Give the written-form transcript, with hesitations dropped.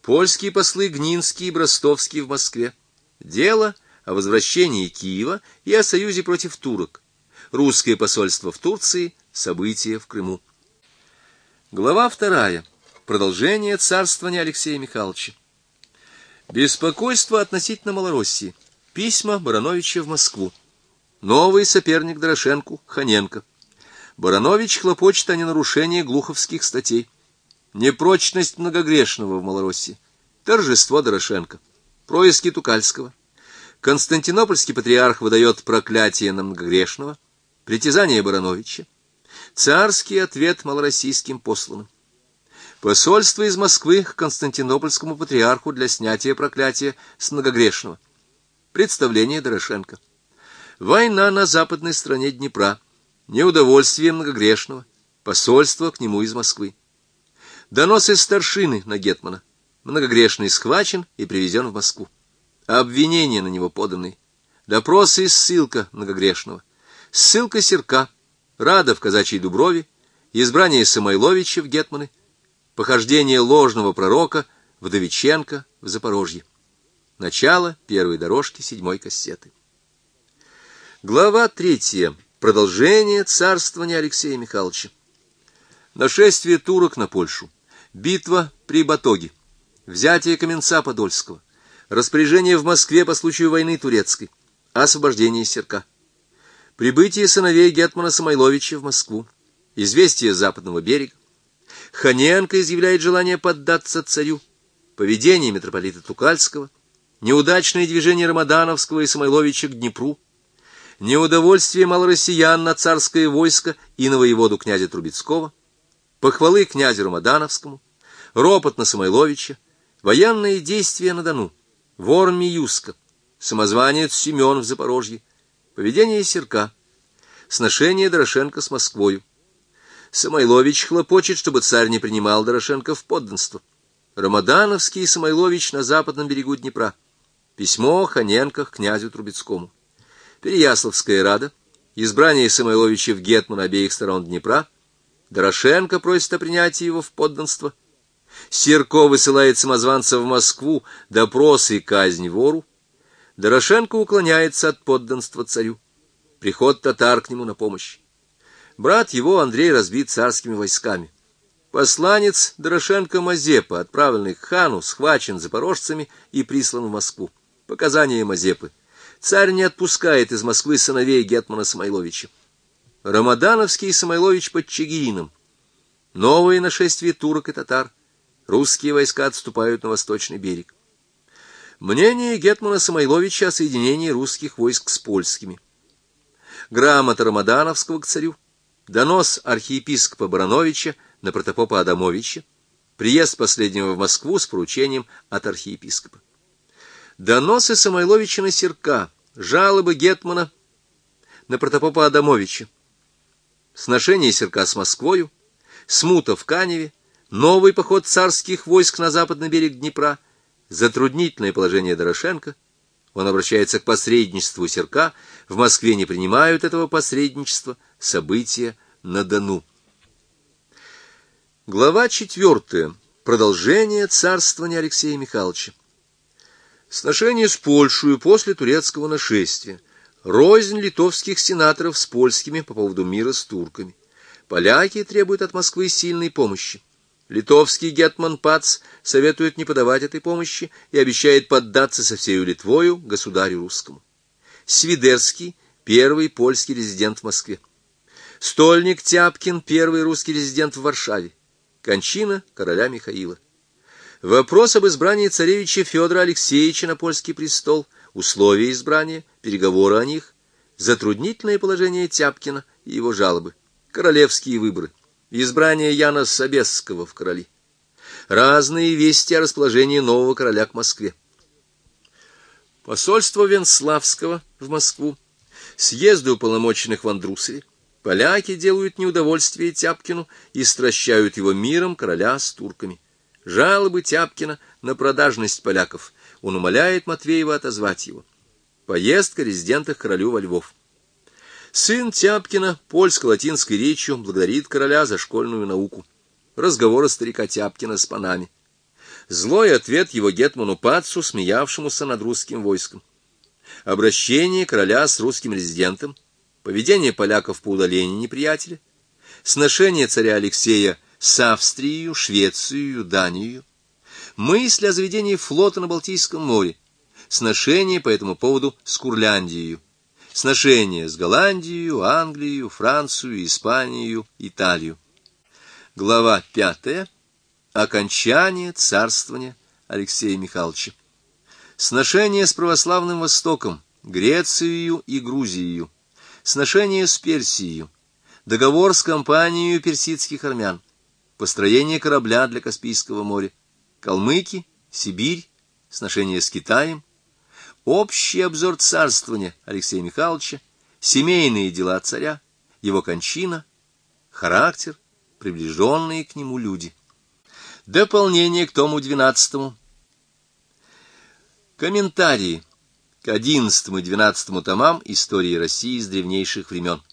Польские послы Гнинский и Бростовский в Москве. Дело о возвращении Киева и о союзе против турок. Русское посольство в Турции. События в Крыму. Глава 2. Продолжение царствования Алексея Михайловича. Беспокойство относительно Малороссии. Письма Барановича в Москву. Новый соперник Дорошенку — Ханенко. Баранович хлопочет о ненарушении глуховских статей. Непрочность многогрешного в Малороссии. Торжество Дорошенко. Происки Тукальского. Константинопольский патриарх выдает проклятие на многогрешного. Притязание Барановича. Царский ответ малороссийским посланным. Посольство из Москвы к Константинопольскому патриарху для снятия проклятия с многогрешного. Представление Дорошенко. Война на западной стороне Днепра. Неудовольствие многогрешного. Посольство к нему из Москвы. Доносы старшины на гетмана. Многогрешный схвачен и привезен в Москву. Обвинения на него поданы. Допросы и ссылка многогрешного. Ссылка Серка. Рада в казачьей Дуброве. Избрание Самойловича в гетманы. Похождение ложного пророка Вдовиченко в Запорожье. Начало первой дорожки 7-й кассеты. Глава 3. Продолжение царствования Алексея Михайловича. Нашествие турок на Польшу. Битва при Батоге. Взятие Каменца Подольского. Распоряжение в Москве по случаю войны турецкой. Освобождение Серка. Прибытие сыновей гетмана Самойловича в Москву. Известие с западного берега. Ханенко изъявляет желание поддаться царю. Поведение митрополита Тукальского. Неудачное движение Рамадановского и Самойловича к Днепру. Неудовольствие малороссиян на царское войско и на воеводу князя Трубецкого. Похвалы князю Рамадановскому. Ропот на Самойловича. Военные действия на Дону. Вор Миюска. Самозванец Семен в Запорожье. Поведение Серка. Сношение Дорошенко с Москвою. Самойлович хлопочет, чтобы царь не принимал Дорошенко в подданство. Рамадановский и Самойлович на западном берегу Днепра. Письмо Ханенко к князю Трубецкому. Переяславская рада. Избрание Самойловича в гетмана обеих сторон Днепра. Дорошенко просит о принятии его в подданство. Серко высылает самозванца в Москву, допрос и казнь вору. Дорошенко уклоняется от подданства царю. Приход татар к нему на помощь. Брат его, Андрей, разбит царскими войсками. Посланец Дорошенко Мазепа, отправленный к хану, схвачен запорожцами и прислан в Москву. Показания Мазепы. Царь не отпускает из Москвы сыновей гетмана Самойловича. Рамадановский и Самойлович под Чигирином. Новое нашествие турок и татар. Русские войска отступают на восточный берег. Мнение гетмана Самойловича о соединении русских войск с польскими. Грамота Рамадановского к царю. Донос архиепископа Барановича на протопопа Адамовича. Приезд последнего в Москву с поручением от архиепископа. Доносы Самойловича на Серка. Жалобы гетмана на протопопа Адамовича. Сношение Серка с Москвою. Смута в Каневе. Новый поход царских войск на западный берег Днепра. Затруднительное положение Дорошенко. Он обращается к посредничеству Серка. В Москве не принимают этого посредничества. События на Дону. Глава 4. Продолжение царствования Алексея Михайловича. Сношение с Польшей после турецкого нашествия. Рознь литовских сенаторов с польскими по поводу мира с турками. Поляки требуют от Москвы сильной помощи. Литовский гетман Пац советует не подавать этой помощи и обещает поддаться со всею Литвою государю русскому. Свидерский, первый польский резидент в Москве. Стольник Тяпкин, первый русский резидент в Варшаве. Кончина короля Михаила. Вопрос об избрании царевича Федора Алексеевича на польский престол, условия избрания, переговоры о них, затруднительное положение Тяпкина и его жалобы, королевские выборы, избрание Яна Собесского в короли, разные вести о расположении нового короля к Москве. Посольство Венславского в Москву, съезды уполномоченных в Андрусове, поляки делают неудовольствие Тяпкину и стращают его миром короля с турками. Жалобы Тяпкина на продажность поляков. Он умоляет Матвеева отозвать его. Поездка резидента к королю во Львов. Сын Тяпкина польско-латинской речью благодарит короля за школьную науку. Разговоры старика Тяпкина с панами. Злой ответ его гетману Пацу, смеявшемуся над русским войском. Обращение короля с русским резидентом, поведение поляков по удалению неприятеля, сношение царя Алексея с Австрией, Швецией, Данией, мысль о заведении флота на Балтийском море, сношение по этому поводу с Курляндией, сношение с Голландией, Англией, Францией, Испанией, Италией. Глава 5. Окончание царствования Алексея Михайловича. Сношение с православным Востоком, Грецией и Грузией, сношение с Персией, договор с компанией персидских армян, построение корабля для Каспийского моря, калмыки, Сибирь, сношение с Китаем, общий обзор царствования Алексея Михайловича, семейные дела царя, его кончина, характер, приближенные к нему люди. Дополнение к тому 12. Комментарии к 11 и 12 томам истории России с древнейших времен.